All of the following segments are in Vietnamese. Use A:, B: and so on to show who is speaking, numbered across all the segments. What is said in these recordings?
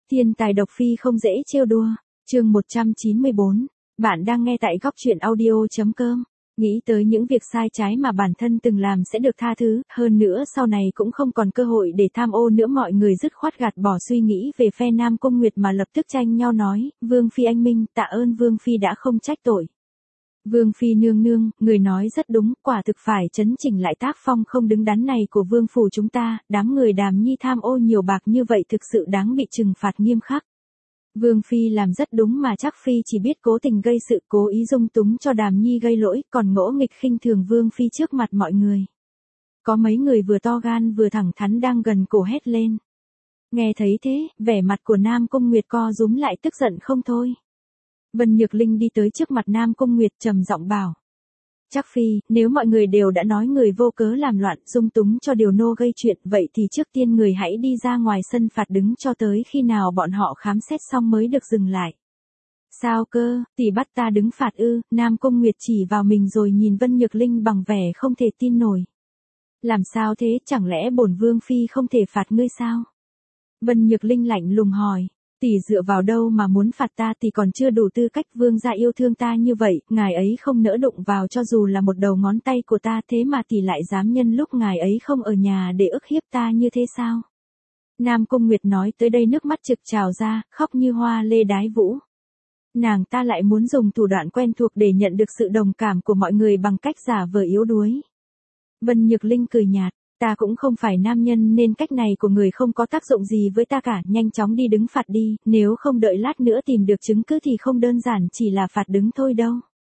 A: Thiên tài độc phi không dễ trêu đùa. Chương 194. Bạn đang nghe tại góc truyện audio.com. Nghĩ tới những việc sai trái mà bản thân từng làm sẽ được tha thứ, hơn nữa sau này cũng không còn cơ hội để tham ô nữa, mọi người dứt khoát gạt bỏ suy nghĩ về phe Nam Cung Nguyệt mà lập tức tranh nhau nói, Vương Phi anh minh, tạ ơn Vương Phi đã không trách tội. Vương Phi nương nương, người nói rất đúng, quả thực phải chấn chỉnh lại tác phong không đứng đắn này của Vương Phủ chúng ta, đám người Đàm Nhi tham ô nhiều bạc như vậy thực sự đáng bị trừng phạt nghiêm khắc. Vương Phi làm rất đúng mà chắc Phi chỉ biết cố tình gây sự, cố ý dung túng cho Đàm Nhi gây lỗi, còn ngỗ nghịch khinh thường Vương Phi trước mặt mọi người. Có mấy người vừa to gan vừa thẳng thắn đang gần cổ hét lên. Nghe thấy thế, vẻ mặt của Nam Cung Nguyệt co rúm lại tức giận không thôi. Vân Nhược Linh đi tới trước mặt Nam Cung Nguyệt trầm giọng bảo. Chắc Phi, nếu mọi người đều đã nói người vô cớ làm loạn, dung túng cho điều nô gây chuyện, vậy thì trước tiên người hãy đi ra ngoài sân phạt đứng cho tới khi nào bọn họ khám xét xong mới được dừng lại. Sao cơ, tỷ bắt ta đứng phạt ư? Nam Cung Nguyệt chỉ vào mình rồi nhìn Vân Nhược Linh bằng vẻ không thể tin nổi. Làm sao thế, chẳng lẽ bổn Vương Phi không thể phạt ngươi sao? Vân Nhược Linh lạnh lùng hỏi. Tỷ dựa vào đâu mà muốn phạt ta, tỷ còn chưa đủ tư cách, vương gia yêu thương ta như vậy, ngài ấy không nỡ đụng vào cho dù là một đầu ngón tay của ta, thế mà tỷ lại dám nhân lúc ngài ấy không ở nhà để ức hiếp ta như thế sao? Nam Cung Nguyệt nói tới đây nước mắt trực trào ra, khóc như hoa lê đái vũ. Nàng ta lại muốn dùng thủ đoạn quen thuộc để nhận được sự đồng cảm của mọi người bằng cách giả vờ yếu đuối. Vân Nhược Linh cười nhạt. Ta cũng không phải nam nhân nên cách này của người không có tác dụng gì với ta cả, nhanh chóng đi đứng phạt đi, nếu không đợi lát nữa tìm được chứng cứ thì không đơn giản chỉ là phạt đứng thôi đâu.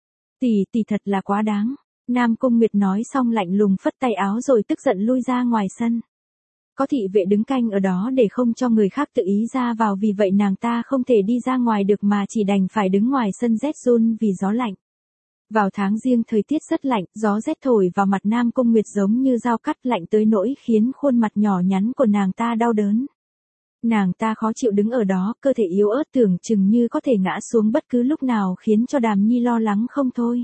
A: Tỷ thật là quá đáng. Nam Cung Nguyệt nói xong lạnh lùng phất tay áo rồi tức giận lui ra ngoài sân. Có thị vệ đứng canh ở đó để không cho người khác tự ý ra vào, vì vậy nàng ta không thể đi ra ngoài được mà chỉ đành phải đứng ngoài sân rét run vì gió lạnh. Vào tháng Giêng thời tiết rất lạnh, gió rét thổi vào mặt Nam Cung Nguyệt giống như dao cắt lạnh tới nỗi khiến khuôn mặt nhỏ nhắn của nàng ta đau đớn. Nàng ta khó chịu đứng ở đó, cơ thể yếu ớt tưởng chừng như có thể ngã xuống bất cứ lúc nào khiến cho Đàm Nhi lo lắng không thôi.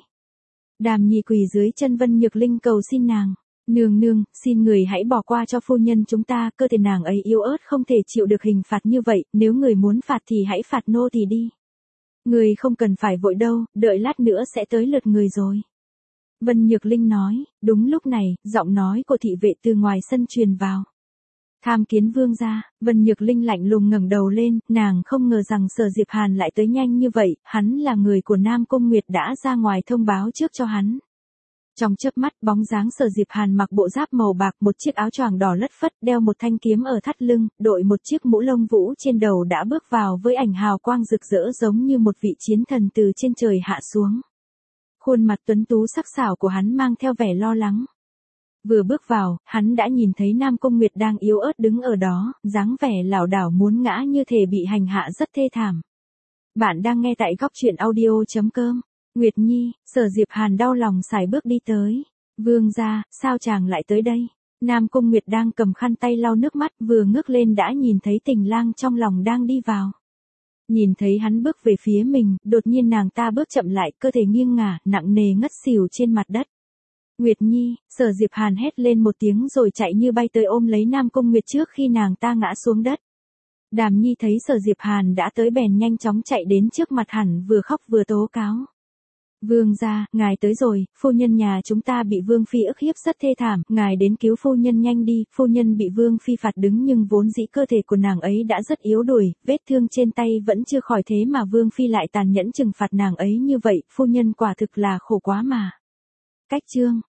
A: Đàm Nhi quỳ dưới chân Vân Nhược Linh cầu xin nàng. Nương nương, xin người hãy bỏ qua cho phu nhân chúng ta, cơ thể nàng ấy yếu ớt không thể chịu được hình phạt như vậy, nếu người muốn phạt thì hãy phạt nô tỳ đi. Người không cần phải vội đâu, đợi lát nữa sẽ tới lượt người rồi. Vân Nhược Linh nói, đúng lúc này, giọng nói của thị vệ từ ngoài sân truyền vào. Tham kiến vương gia. Vân Nhược Linh lạnh lùng ngẩng đầu lên, nàng không ngờ rằng Sở Diệp Hàn lại tới nhanh như vậy, hắn là người của Nam Cung Nguyệt đã ra ngoài thông báo trước cho hắn. Trong chớp mắt, bóng dáng Sở Diệp Hàn mặc bộ giáp màu bạc, một chiếc áo choàng đỏ lất phất, đeo một thanh kiếm ở thắt lưng, đội một chiếc mũ lông vũ trên đầu đã bước vào với ảnh hào quang rực rỡ giống như một vị chiến thần từ trên trời hạ xuống. Khuôn mặt tuấn tú sắc sảo của hắn mang theo vẻ lo lắng. Vừa bước vào, hắn đã nhìn thấy Nam Cung Nguyệt đang yếu ớt đứng ở đó, dáng vẻ lảo đảo muốn ngã như thể bị hành hạ rất thê thảm. Bạn đang nghe tại góc truyện audio.com. Nguyệt Nhi, Sở Diệp Hàn đau lòng sải bước đi tới. Vương gia, sao chàng lại tới đây? Nam Cung Nguyệt đang cầm khăn tay lau nước mắt, vừa ngước lên đã nhìn thấy Tình Lang trong lòng đang đi vào. Nhìn thấy hắn bước về phía mình, đột nhiên nàng ta bước chậm lại, cơ thể nghiêng ngả, nặng nề ngất xỉu trên mặt đất. Nguyệt Nhi, Sở Diệp Hàn hét lên một tiếng rồi chạy như bay tới ôm lấy Nam Cung Nguyệt trước khi nàng ta ngã xuống đất. Đàm Nhi thấy Sở Diệp Hàn đã tới bèn nhanh chóng chạy đến trước mặt hắn, vừa khóc vừa tố cáo. Vương gia, ngài tới rồi, phu nhân nhà chúng ta bị Vương Phi ức hiếp rất thê thảm, ngài đến cứu phu nhân nhanh đi, phu nhân bị Vương Phi phạt đứng nhưng vốn dĩ cơ thể của nàng ấy đã rất yếu đuối, vết thương trên tay vẫn chưa khỏi thế mà Vương Phi lại tàn nhẫn trừng phạt nàng ấy như vậy, phu nhân quả thực là khổ quá mà. Cách chương.